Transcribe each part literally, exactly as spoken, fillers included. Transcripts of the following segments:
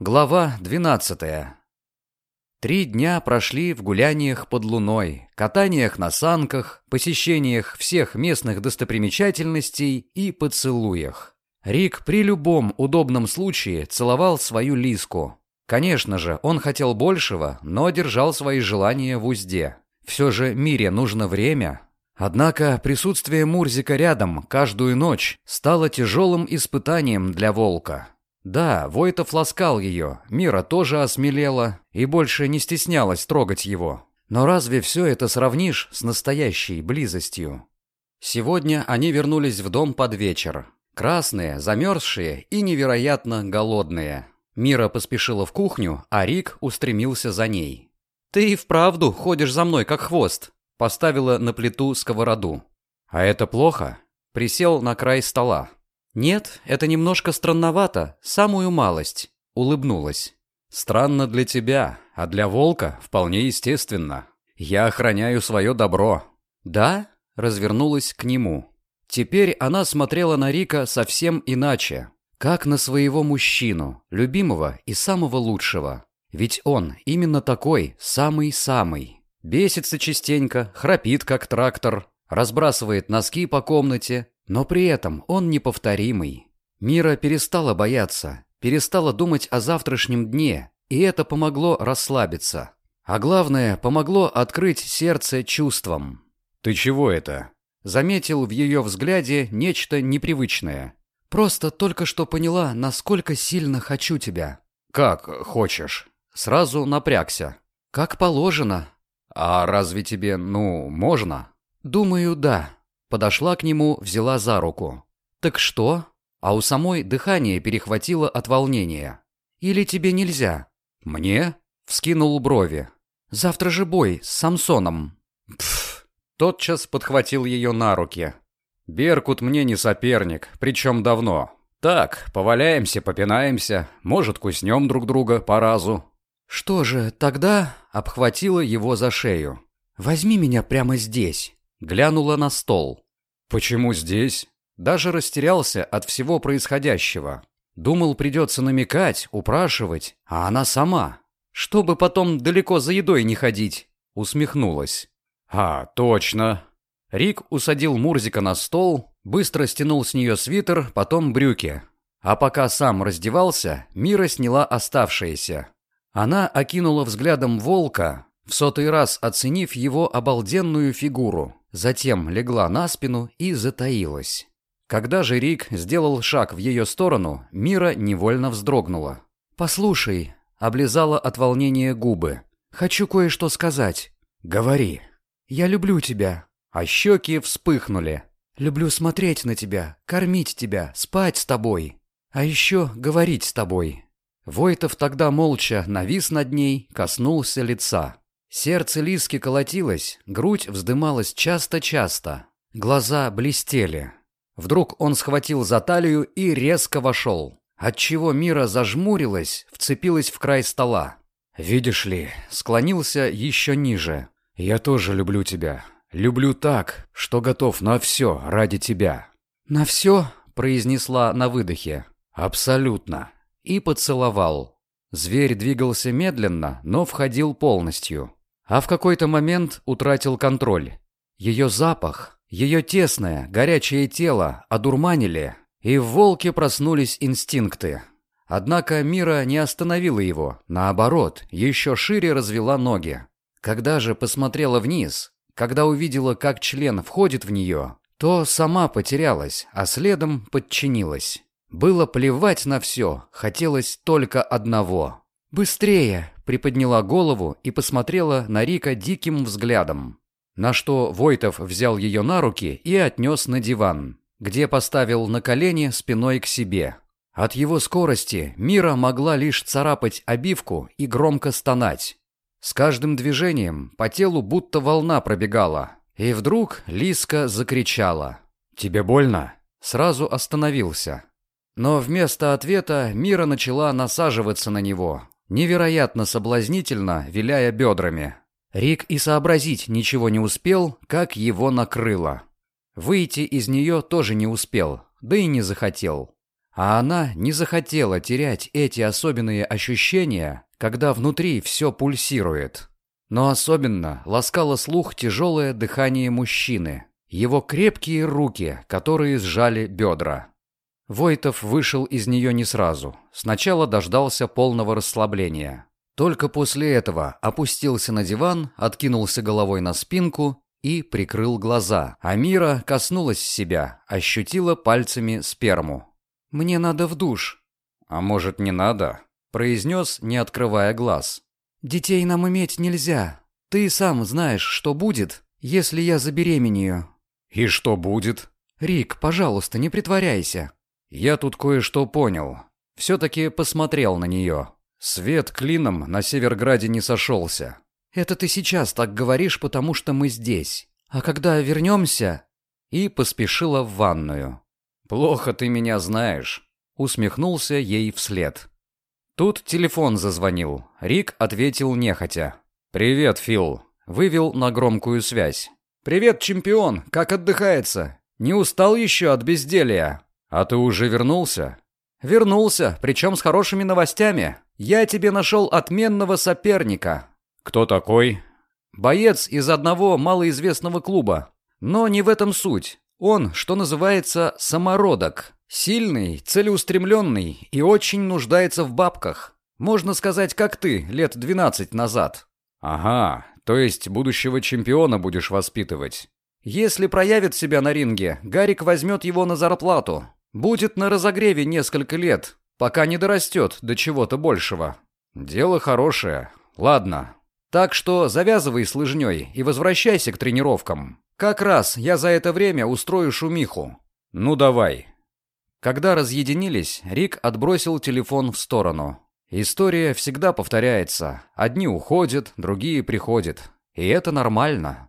Глава двенадцатая. Три дня прошли в гуляниях под луной, катаниях на санках, посещениях всех местных достопримечательностей и поцелуях. Рик при любом удобном случае целовал свою Лиску. Конечно же, он хотел большего, но держал свои желания в узде. Все же Мире нужно время. Однако присутствие Мурзика рядом каждую ночь стало тяжелым испытанием для волка. Да, Войтов ласкал ее, Мира тоже осмелела и больше не стеснялась трогать его. Но разве все это сравнишь с настоящей близостью? Сегодня они вернулись в дом под вечер. Красные, замерзшие и невероятно голодные. Мира поспешила в кухню, а Рик устремился за ней. «Ты и вправду ходишь за мной, как хвост», — поставила на плиту сковороду. «А это плохо?» Присел на край стола. «Нет, это немножко странновато, самую малость», — улыбнулась. «Странно для тебя, а для волка вполне естественно. Я охраняю свое добро». «Да?» — развернулась к нему. Теперь она смотрела на Рика совсем иначе, как на своего мужчину, любимого и самого лучшего. Ведь он именно такой, самый-самый. Бесится частенько, храпит как трактор, разбрасывает носки по комнате, но при этом он неповторимый. Мира перестала бояться, перестала думать о завтрашнем дне, и это помогло расслабиться. А главное, помогло открыть сердце чувствам. «Ты чего это?» Заметил в ее взгляде нечто непривычное. «Просто только что поняла, насколько сильно хочу тебя». «Как хочешь?» Сразу напрягся. «Как положено». «А разве тебе, ну, можно?» «Думаю, да». Подошла к нему, взяла за руку. «Так что?» А у самой дыхание перехватило от волнения. «Или тебе нельзя?» «Мне?» Вскинул брови. «Завтра же бой с Самсоном». Пф. Тотчас подхватил ее на руки. «Беркут мне не соперник, причем давно. Так, поваляемся, попинаемся, может, куснем друг друга по разу». «Что же, тогда...» Обхватила его за шею. «Возьми меня прямо здесь». Глянула на стол. «Почему здесь?» Даже растерялся от всего происходящего. Думал, придется намекать, упрашивать, а она сама. «Чтобы потом далеко за едой не ходить», усмехнулась. «А, точно». Рик усадил Мурзика на стол, быстро стянул с нее свитер, потом брюки. А пока сам раздевался, Мира сняла оставшиеся. Она окинула взглядом волка, в сотый раз оценив его обалденную фигуру. Затем легла на спину и затаилась. Когда же Рик сделал шаг в ее сторону, Мира невольно вздрогнула. «Послушай», — облизала от волнения губы, — «хочу кое-что сказать». «Говори». «Я люблю тебя». А щеки вспыхнули. «Люблю смотреть на тебя, кормить тебя, спать с тобой. А еще говорить с тобой». Войтов тогда молча навис над ней, коснулся лица. Сердце Лиски колотилось, грудь вздымалась часто-часто. Глаза блестели. Вдруг он схватил за талию и резко вошел, отчего Мира зажмурилась, вцепилась в край стола. «Видишь ли», — склонился еще ниже, — «я тоже люблю тебя. Люблю так, что готов на все ради тебя». «На все?» — произнесла на выдохе. «Абсолютно». И поцеловал. Зверь двигался медленно, но входил полностью. А в какой-то момент утратил контроль. Ее запах, ее тесное, горячее тело одурманили, и в волке проснулись инстинкты. Однако Мира не остановила его, наоборот, еще шире развела ноги. Когда же посмотрела вниз, когда увидела, как член входит в нее, то сама потерялась, а следом подчинилась. Было плевать на все, хотелось только одного. «Быстрее!» — приподняла голову и посмотрела на Рика диким взглядом. На что Войтов взял ее на руки и отнес на диван, где поставил на колени спиной к себе. От его скорости Мира могла лишь царапать обивку и громко стонать. С каждым движением по телу будто волна пробегала. И вдруг Лиска закричала. «Тебе больно?» Сразу остановился. Но вместо ответа Мира начала насаживаться на него, невероятно соблазнительно, виляя бедрами. Рик и сообразить ничего не успел, как его накрыло. Выйти из нее тоже не успел, да и не захотел. А она не захотела терять эти особенные ощущения, когда внутри все пульсирует. Но особенно ласкало слух тяжелое дыхание мужчины, его крепкие руки, которые сжали бедра. Войтов вышел из нее не сразу. Сначала дождался полного расслабления. Только после этого опустился на диван, откинулся головой на спинку и прикрыл глаза. А Мира коснулась себя, ощутила пальцами сперму. «Мне надо в душ». «А может, не надо?» – произнес, не открывая глаз. «Детей нам иметь нельзя. Ты сам знаешь, что будет, если я забеременею». «И что будет?» «Рик, пожалуйста, не притворяйся». Я тут кое-что понял. Все-таки посмотрел на нее. Свет клином на Северграде не сошелся. «Это ты сейчас так говоришь, потому что мы здесь. А когда вернемся...» И поспешила в ванную. «Плохо ты меня знаешь», — усмехнулся ей вслед. Тут телефон зазвонил. Рик ответил нехотя. «Привет, Фил», — вывел на громкую связь. «Привет, чемпион, как отдыхается? Не устал еще от безделья?» «А ты уже вернулся?» «Вернулся, причем с хорошими новостями. Я тебе нашел отменного соперника». «Кто такой?» «Боец из одного малоизвестного клуба. Но не в этом суть. Он, что называется, самородок. Сильный, целеустремленный и очень нуждается в бабках. Можно сказать, как ты, лет двенадцать назад». «Ага, то есть будущего чемпиона будешь воспитывать?» «Если проявит себя на ринге, Гарик возьмет его на зарплату. Будет на разогреве несколько лет, пока не дорастет до чего-то большего». «Дело хорошее. Ладно. Так что завязывай с лыжней и возвращайся к тренировкам. Как раз я за это время устрою шумиху». «Ну давай». Когда разъединились, Рик отбросил телефон в сторону. История всегда повторяется. Одни уходят, другие приходят. И это нормально.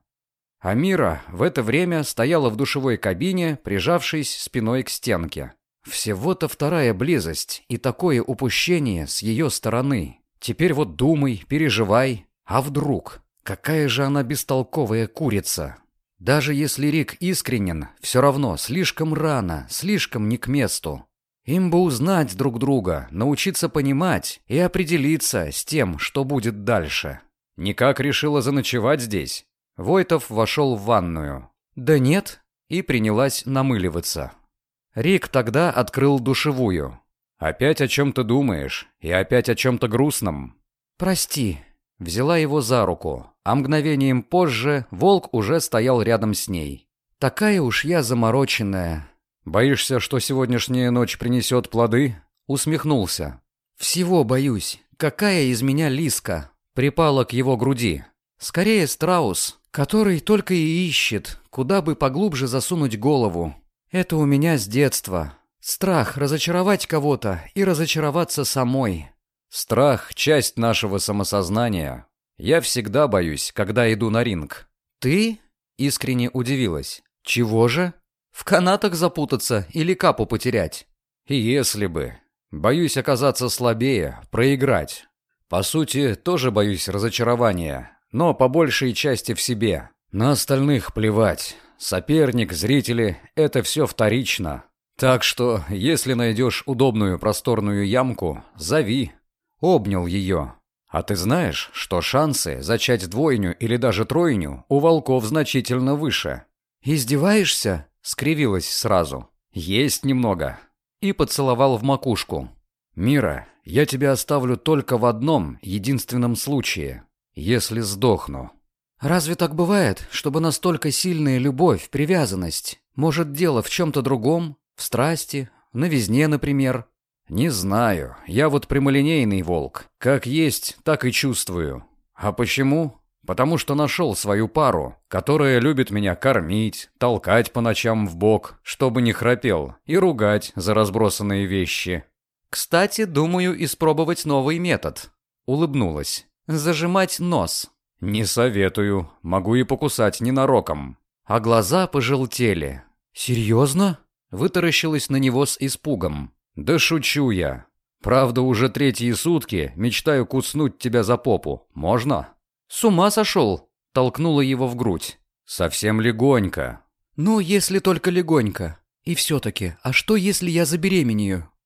Амира в это время стояла в душевой кабине, прижавшись спиной к стенке. Всего-то вторая близость и такое упущение с ее стороны. Теперь вот думай, переживай. А вдруг? Какая же она бестолковая курица. Даже если Рик искренен, все равно слишком рано, слишком не к месту. Им бы узнать друг друга, научиться понимать и определиться с тем, что будет дальше. Никак решила заночевать здесь. Войтов вошел в ванную. «Да нет», и принялась намыливаться. Рик тогда открыл душевую. «Опять о чем-то думаешь, и опять о чем-то грустном». «Прости», взяла его за руку, а мгновением позже волк уже стоял рядом с ней. «Такая уж я замороченная». «Боишься, что сегодняшняя ночь принесет плоды?» Усмехнулся. «Всего боюсь. Какая из меня лиска?» Припала к его груди. «Скорее страус, который только и ищет, куда бы поглубже засунуть голову. Это у меня с детства. Страх разочаровать кого-то и разочароваться самой». «Страх — часть нашего самосознания. Я всегда боюсь, когда иду на ринг». «Ты?» — искренне удивилась. «Чего же? В канатах запутаться или капу потерять?» «И если бы. Боюсь оказаться слабее, проиграть. По сути, тоже боюсь разочарования, но по большей части в себе. На остальных плевать. Соперник, зрители — это все вторично. Так что, если найдешь удобную просторную ямку, зови». Обнял ее. «А ты знаешь, что шансы зачать двойню или даже тройню у волков значительно выше?» «Издеваешься?» — скривилась сразу. «Есть немного». И поцеловал в макушку. «Мира, я тебя оставлю только в одном, единственном случае. Если сдохну». «Разве так бывает, чтобы настолько сильная любовь, привязанность? Может, дело в чем-то другом? В страсти? В новизне, например?» «Не знаю. Я вот прямолинейный волк. Как есть, так и чувствую. А почему? Потому что нашел свою пару, которая любит меня кормить, толкать по ночам в бок, чтобы не храпел, и ругать за разбросанные вещи». «Кстати, думаю испробовать новый метод». Улыбнулась. «Зажимать нос». «Не советую. Могу и покусать ненароком». А глаза пожелтели. «Серьезно?» Вытаращилась на него с испугом. «Да шучу я. Правда, уже третьи сутки мечтаю куснуть тебя за попу. Можно?» «С ума сошел?» Толкнула его в грудь. «Совсем легонько». «Ну, если только легонько. И все-таки, а что, если я забеременею?»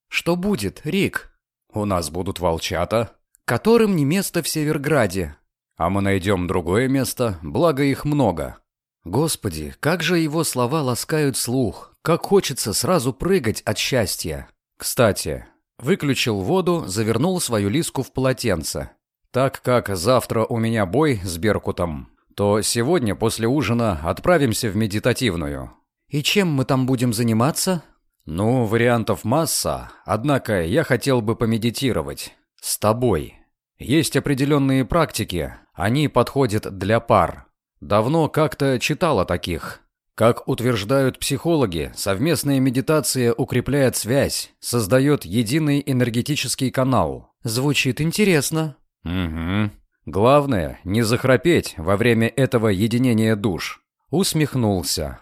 «Что будет, Рик?» «У нас будут волчата, которым не место в Северграде. А мы найдем другое место, благо их много». Господи, как же его слова ласкают слух, как хочется сразу прыгать от счастья. Кстати, выключил воду, завернул свою лиску в полотенце. Так как завтра у меня бой с Беркутом, то сегодня после ужина отправимся в медитативную. И чем мы там будем заниматься? Ну, вариантов масса, однако я хотел бы помедитировать. С тобой. Есть определенные практики, они подходят для пар. Давно как-то читал о таких. Как утверждают психологи, совместная медитация укрепляет связь, создает единый энергетический канал. Звучит интересно. Угу. Главное, не захрапеть во время этого единения душ. Усмехнулся.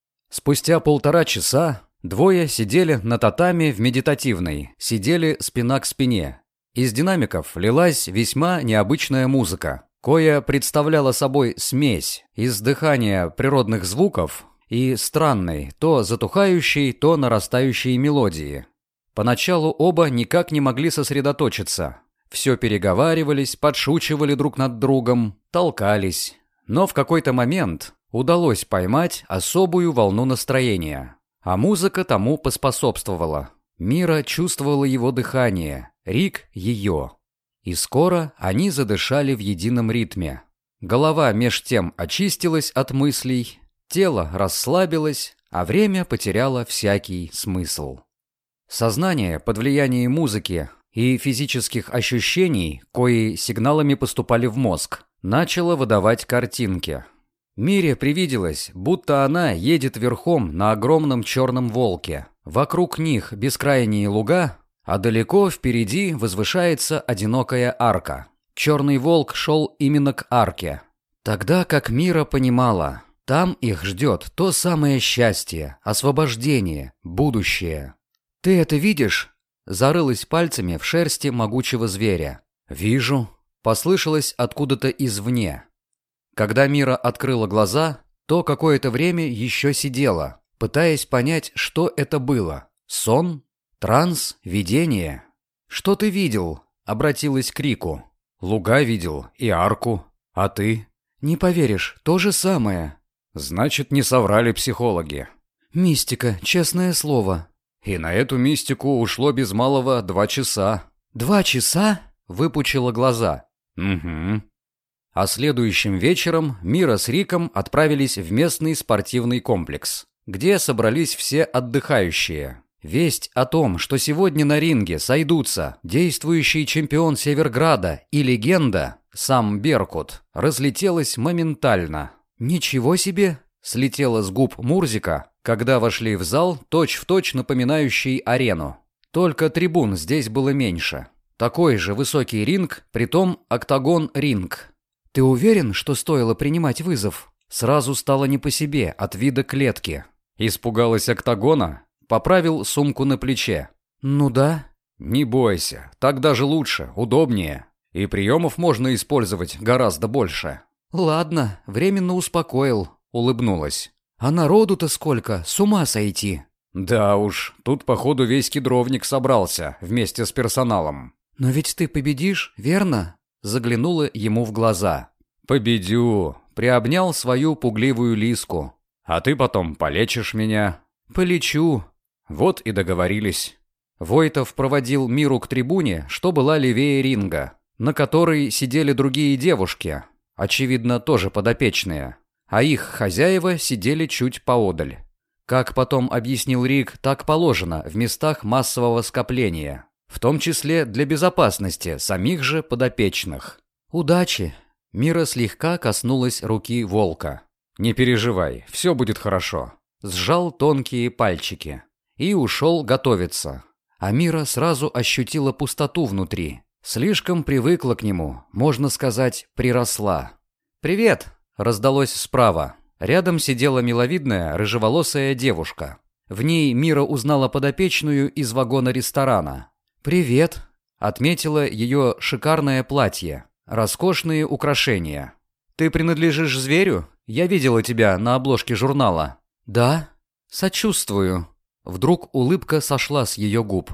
Спустя полтора часа двое сидели на татами в медитативной, сидели спина к спине. Из динамиков лилась весьма необычная музыка, коя представляла собой смесь из дыхания природных звуков и странной, то затухающей, то нарастающей мелодии. Поначалу оба никак не могли сосредоточиться. Все переговаривались, подшучивали друг над другом, толкались. Но в какой-то момент удалось поймать особую волну настроения. А музыка тому поспособствовала. Мира чувствовала его дыхание, Рик — ее. И скоро они задышали в едином ритме. Голова меж тем очистилась от мыслей, тело расслабилось, а время потеряло всякий смысл. Сознание под влиянием музыки и физических ощущений, кои сигналами поступали в мозг, начало выдавать картинки. Мире привиделось, будто она едет верхом на огромном черном волке. Вокруг них бескрайние луга, а далеко впереди возвышается одинокая арка. Черный волк шел именно к арке. Тогда как Мира понимала, там их ждет то самое счастье, освобождение, будущее. «Ты это видишь?» Зарылась пальцами в шерсти могучего зверя. «Вижу», — послышалось откуда-то извне. Когда Мира открыла глаза, то какое-то время еще сидела, пытаясь понять, что это было. Сон? Транс? Видение? «Что ты видел?» — обратилась к Рику. «Луга видел и арку. А ты?» «Не поверишь, то же самое». «Значит, не соврали психологи». «Мистика, честное слово». И на эту мистику ушло без малого два часа. «Два часа?» — выпучила глаза. «Угу». А следующим вечером Мира с Риком отправились в местный спортивный комплекс, где собрались все отдыхающие. Весть о том, что сегодня на ринге сойдутся действующий чемпион Северграда и легенда, сам Беркут, разлетелась моментально. «Ничего себе!» — слетела с губ Мурзика, когда вошли в зал, точь-в-точь напоминающий арену. Только трибун здесь было меньше. Такой же высокий ринг, притом октагон-ринг. «Ты уверен, что стоило принимать вызов?» Сразу стало не по себе от вида клетки. Испугалась октагона? Поправил сумку на плече. «Ну да». «Не бойся, так даже лучше, удобнее. И приемов можно использовать гораздо больше». «Ладно, временно успокоил», — улыбнулась. «А народу-то сколько, с ума сойти». «Да уж, тут походу весь кедровник собрался вместе с персоналом». «Но ведь ты победишь, верно?» Заглянула ему в глаза. «Победю», — приобнял свою пугливую лиску. «А ты потом полечишь меня». «Полечу». Вот и договорились. Войтов проводил Миру к трибуне, что была левее ринга, на которой сидели другие девушки, очевидно, тоже подопечные, а их хозяева сидели чуть поодаль. Как потом объяснил Рик, так положено в местах массового скопления, в том числе для безопасности самих же подопечных. «Удачи!» Мира слегка коснулась руки волка. «Не переживай, все будет хорошо». Сжал тонкие пальчики и ушел готовиться. А Мира сразу ощутила пустоту внутри. Слишком привыкла к нему, можно сказать, приросла. «Привет!» — раздалось справа. Рядом сидела миловидная рыжеволосая девушка. В ней Мира узнала подопечную из вагона ресторана. «Привет!» — отметила ее шикарное платье, роскошные украшения. «Ты принадлежишь зверю? Я видела тебя на обложке журнала». «Да?» «Сочувствую». Вдруг улыбка сошла с ее губ.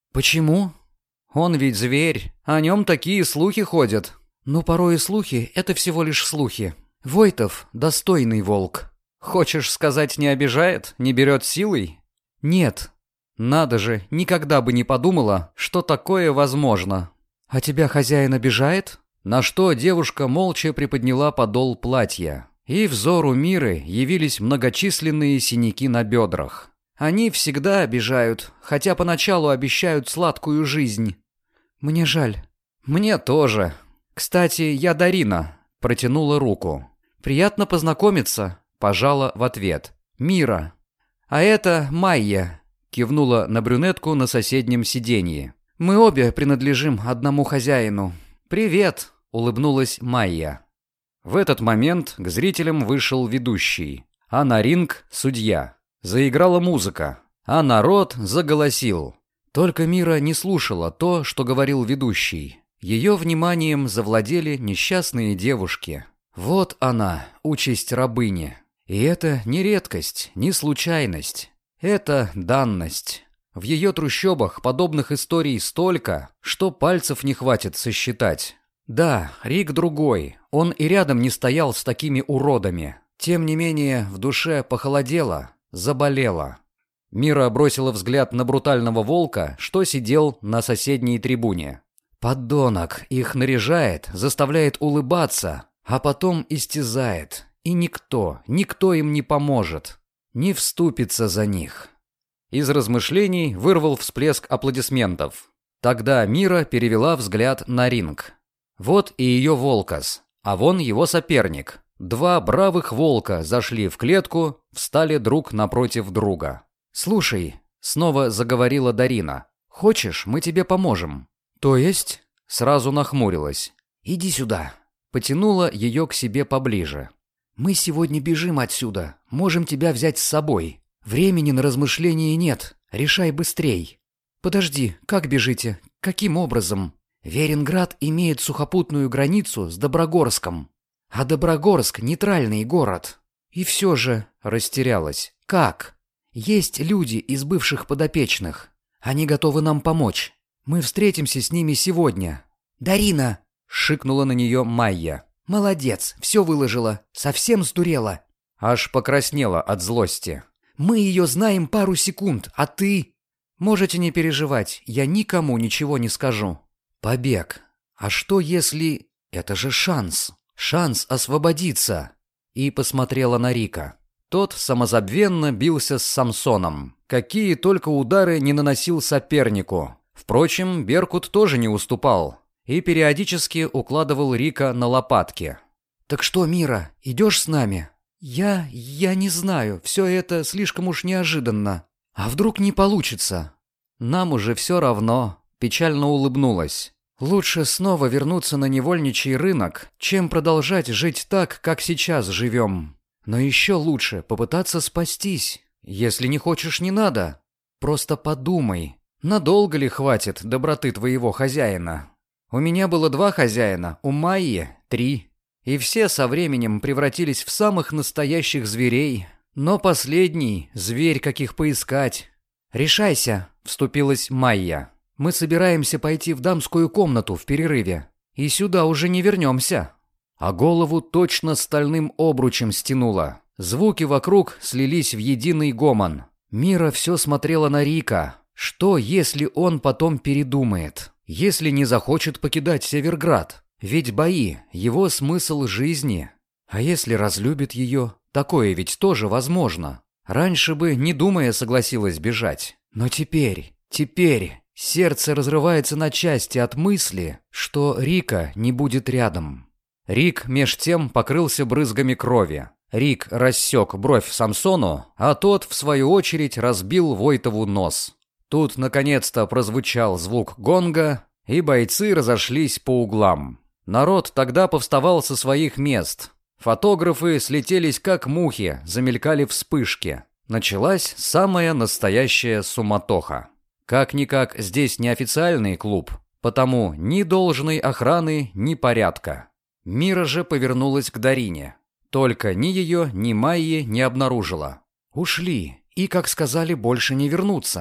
Почему? Он ведь зверь, о нем такие слухи ходят. Но порой и слухи — это всего лишь слухи. Войтов — достойный волк. Хочешь сказать, не обижает, не берет силой? Нет. Надо же, никогда бы не подумала, что такое возможно. А тебя хозяин обижает? На что девушка молча приподняла подол платья, и взору Миры явились многочисленные синяки на бедрах. Они всегда обижают, хотя поначалу обещают сладкую жизнь. Мне жаль. Мне тоже. Кстати, я Дарина. Протянула руку. Приятно познакомиться. Пожала в ответ. Мира. А это Майя. Кивнула на брюнетку на соседнем сиденье. Мы обе принадлежим одному хозяину. «Привет!» — улыбнулась Майя. В этот момент к зрителям вышел ведущий, а на ринг — судья. Заиграла музыка, а народ заголосил. Только Мира не слушала то, что говорил ведущий. Ее вниманием завладели несчастные девушки. Вот она, участь рабыни. И это не редкость, не случайность. Это данность. В ее трущобах подобных историй столько, что пальцев не хватит сосчитать. Да, Рик другой, он и рядом не стоял с такими уродами. Тем не менее, в душе похолодело, заболело. Мира бросила взгляд на брутального волка, что сидел на соседней трибуне. Подонок их наряжает, заставляет улыбаться, а потом истязает. И никто, никто им не поможет, не вступится за них. Из размышлений вырвал всплеск аплодисментов. Тогда Мира перевела взгляд на ринг. Вот и ее волкос, а вон его соперник. Два бравых волка зашли в клетку, встали друг напротив друга. «Слушай», — снова заговорила Дарина, — «хочешь, мы тебе поможем?» «То есть?» — сразу нахмурилась. «Иди сюда», — потянула ее к себе поближе. «Мы сегодня бежим отсюда, можем тебя взять с собой. Времени на размышления нет, решай быстрей». «Подожди, как бежите? Каким образом?» «Веринград имеет сухопутную границу с Доброгорском, а Доброгорск — нейтральный город». «И все же», — растерялась, — «как?» «Есть люди из бывших подопечных. Они готовы нам помочь. Мы встретимся с ними сегодня». «Дарина!» — шикнула на нее Майя. «Молодец, все выложила, совсем сдурела». Аж покраснела от злости. «Мы ее знаем пару секунд, а ты...» «Можете не переживать, я никому ничего не скажу». «Побег. А что если... Это же шанс. Шанс освободиться». И посмотрела на Рика. Тот самозабвенно бился с Самсоном. Какие только удары не наносил сопернику. Впрочем, Беркут тоже не уступал и периодически укладывал Рика на лопатки. «Так что, Мира, идешь с нами?» «Я... я не знаю, все это слишком уж неожиданно. А вдруг не получится?» «Нам уже все равно», — печально улыбнулась. «Лучше снова вернуться на невольничий рынок, чем продолжать жить так, как сейчас живем. Но еще лучше попытаться спастись. Если не хочешь, не надо. Просто подумай, надолго ли хватит доброты твоего хозяина? У меня было два хозяина, у Майи — три. И все со временем превратились в самых настоящих зверей. Но последний — зверь, каких поискать». «Решайся», — вступилась Майя. «Мы собираемся пойти в дамскую комнату в перерыве. И сюда уже не вернемся». А голову точно стальным обручем стянуло. Звуки вокруг слились в единый гомон. Мира все смотрела на Рика. Что, если он потом передумает? Если не захочет покидать Северград? Ведь бои — его смысл жизни. А если разлюбит ее? Такое ведь тоже возможно. Раньше бы, не думая, согласилась бежать. Но теперь, теперь сердце разрывается на части от мысли, что Рика не будет рядом. Рик меж тем покрылся брызгами крови. Рик рассек бровь Самсону, а тот, в свою очередь, разбил Войтову нос. Тут, наконец-то, прозвучал звук гонга, и бойцы разошлись по углам. Народ тогда повставал со своих мест. Фотографы слетелись как мухи, замелькали вспышки. Началась самая настоящая суматоха. Как-никак здесь неофициальный клуб, потому ни должной охраны, ни порядка. Мира же повернулась к Дарине. Только ни ее, ни Майи не обнаружила. Ушли, и, как сказали, больше не вернутся.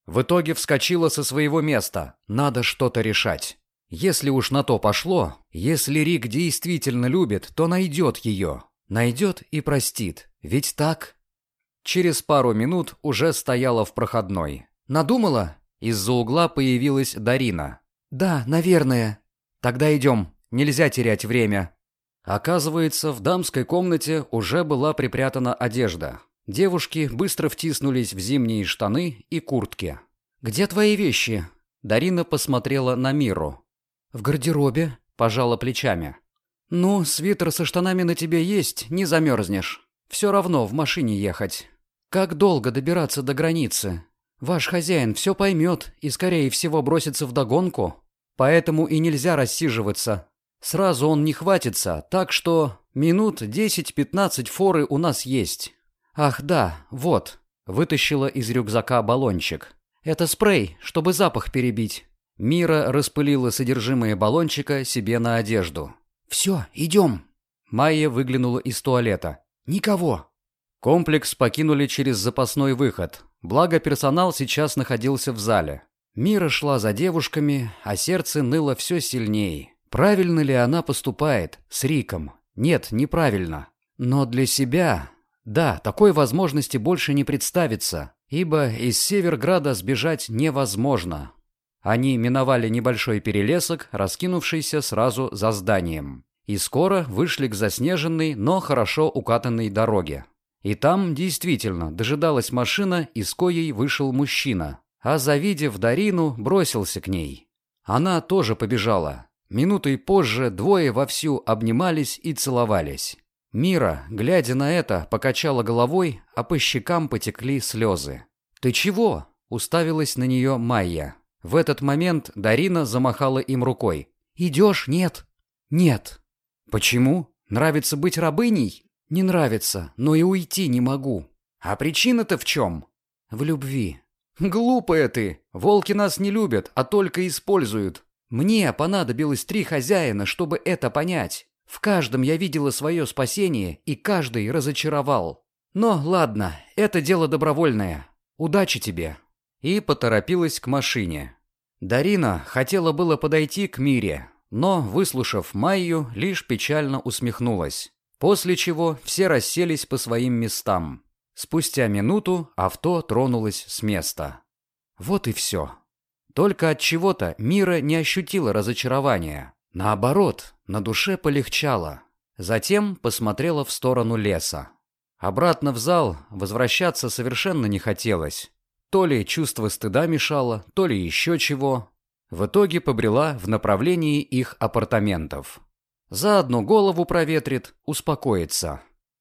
В итоге вскочила со своего места. Надо что-то решать. Если уж на то пошло, если Рик действительно любит, то найдет ее. Найдет и простит. Ведь так? Через пару минут уже стояла в проходной. Надумала? Из-за угла появилась Дарина. «Да, наверное». «Тогда идем. Нельзя терять время». Оказывается, в дамской комнате уже была припрятана одежда. Девушки быстро втиснулись в зимние штаны и куртки. «Где твои вещи?» Дарина посмотрела на Миру. «В гардеробе», – пожала плечами. «Ну, свитер со штанами на тебе есть, не замерзнешь. Все равно в машине ехать. Как долго добираться до границы? Ваш хозяин все поймет и, скорее всего, бросится вдогонку. Поэтому и нельзя рассиживаться. Сразу он не хватится, так что минут десять-пятнадцать форы у нас есть. Ах да, вот», – вытащила из рюкзака баллончик. «Это спрей, чтобы запах перебить». Мира распылила содержимое баллончика себе на одежду. «Все, идем». Майя выглянула из туалета. «Никого». Комплекс покинули через запасной выход. Благо персонал сейчас находился в зале. Мира шла за девушками, а сердце ныло все сильнее. Правильно ли она поступает с Риком? Нет, неправильно. Но для себя... Да, такой возможности больше не представится, ибо из Северграда сбежать невозможно. Они миновали небольшой перелесок, раскинувшийся сразу за зданием, и скоро вышли к заснеженной, но хорошо укатанной дороге. И там действительно дожидалась машина, из коей вышел мужчина, а завидев Дарину, бросился к ней. Она тоже побежала. Минутой позже двое вовсю обнимались и целовались. Мира, глядя на это, покачала головой, а по щекам потекли слезы. «Ты чего?» – уставилась на нее Майя. В этот момент Дарина замахала им рукой. «Идешь? Нет». «Нет». «Почему? Нравится быть рабыней?» «Не нравится, но и уйти не могу». «А причина-то в чем?» «В любви». «Глупая ты! Волки нас не любят, а только используют. Мне понадобилось три хозяина, чтобы это понять. В каждом я видела свое спасение, и каждый разочаровал. Но ладно, это дело добровольное. Удачи тебе». И поторопилась к машине. Дарина хотела было подойти к Мире, но, выслушав Майю, лишь печально усмехнулась. После чего все расселись по своим местам. Спустя минуту авто тронулось с места. Вот и все. Только от чего-то Мира не ощутила разочарования. Наоборот, на душе полегчало. Затем посмотрела в сторону леса. Обратно в зал возвращаться совершенно не хотелось. То ли чувство стыда мешало, то ли еще чего. В итоге побрела в направлении их апартаментов. За одну голову проветрит, успокоится.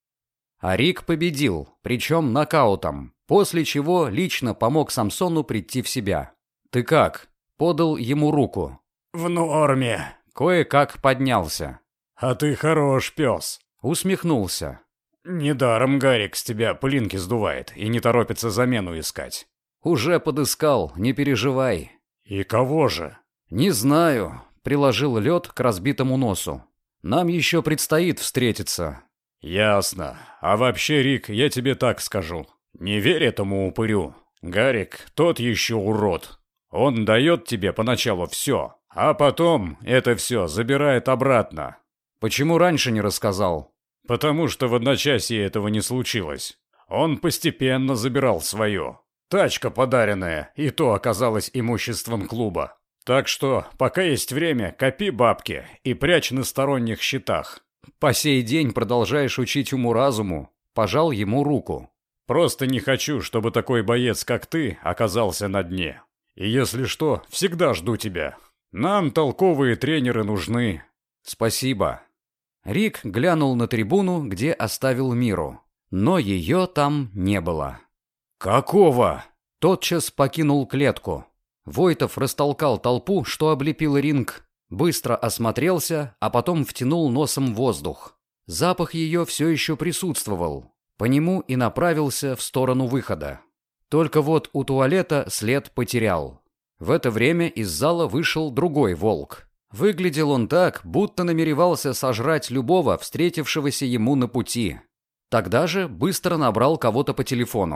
А Рик победил, причем нокаутом, после чего лично помог Самсону прийти в себя. «Ты как?» – подал ему руку. «В норме». Кое-как поднялся. «А ты хорош, пес». Усмехнулся. «Недаром Гарик с тебя пылинки сдувает и не торопится замену искать». «Уже подыскал, не переживай». «И кого же?» «Не знаю», – приложил лед к разбитому носу. «Нам еще предстоит встретиться». «Ясно. А вообще, Рик, я тебе так скажу. Не верь этому упырю. Гарик тот еще урод. Он дает тебе поначалу все, а потом это все забирает обратно». «Почему раньше не рассказал?» «Потому что в одночасье этого не случилось. Он постепенно забирал свое. Тачка подаренная, и то оказалась имуществом клуба. Так что, пока есть время, копи бабки и прячь на сторонних счетах». «По сей день продолжаешь учить уму-разуму», – пожал ему руку. «Просто не хочу, чтобы такой боец, как ты, оказался на дне. И если что, всегда жду тебя. Нам толковые тренеры нужны». «Спасибо». Рик глянул на трибуну, где оставил Миру, но ее там не было. «Какого?» Тотчас покинул клетку. Войтов растолкал толпу, что облепила ринг, быстро осмотрелся, а потом втянул носом воздух. Запах ее все еще присутствовал. По нему и направился в сторону выхода. Только вот у туалета след потерял. В это время из зала вышел другой волк. Выглядел он так, будто намеревался сожрать любого, встретившегося ему на пути. Тогда же быстро набрал кого-то по телефону.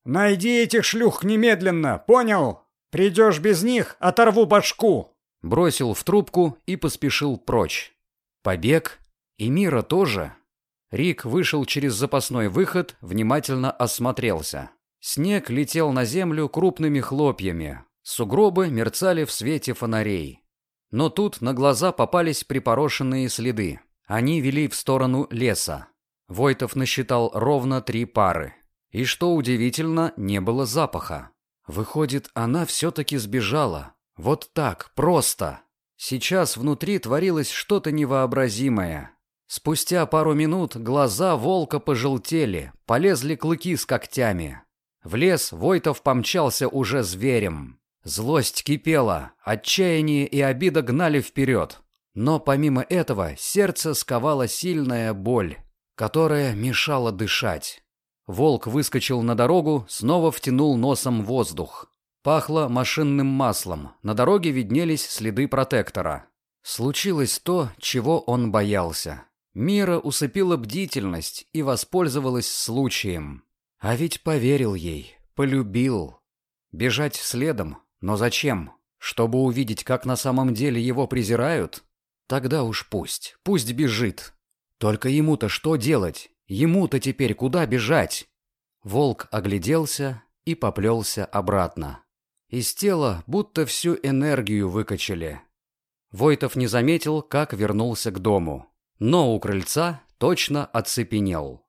«Найди этих шлюх немедленно, понял? Придешь без них, оторву башку!» Бросил в трубку и поспешил прочь. Побег? И Мира тоже? Рик вышел через запасной выход, внимательно осмотрелся. Снег летел на землю крупными хлопьями. Сугробы мерцали в свете фонарей. Но тут на глаза попались припорошенные следы. Они вели в сторону леса. Войтов насчитал ровно три пары. И что удивительно, не было запаха. Выходит, она все-таки сбежала. Вот так, просто. Сейчас внутри творилось что-то невообразимое. Спустя пару минут глаза волка пожелтели, полезли клыки с когтями. В лес Войтов помчался уже зверем. Злость кипела, отчаяние и обида гнали вперед. Но помимо этого сердце сковала сильная боль, которая мешала дышать. Волк выскочил на дорогу, снова втянул носом воздух. Пахло машинным маслом, на дороге виднелись следы протектора. Случилось то, чего он боялся. Мира усыпила бдительность и воспользовалась случаем. А ведь поверил ей, полюбил. Бежать следом, но зачем? Чтобы увидеть, как на самом деле его презирают? Тогда уж пусть, пусть бежит. Только ему-то что делать? Ему-то теперь куда бежать? Волк огляделся и поплелся обратно. Из тела будто всю энергию выкачали. Войтов не заметил, как вернулся к дому. Но у крыльца точно оцепенел.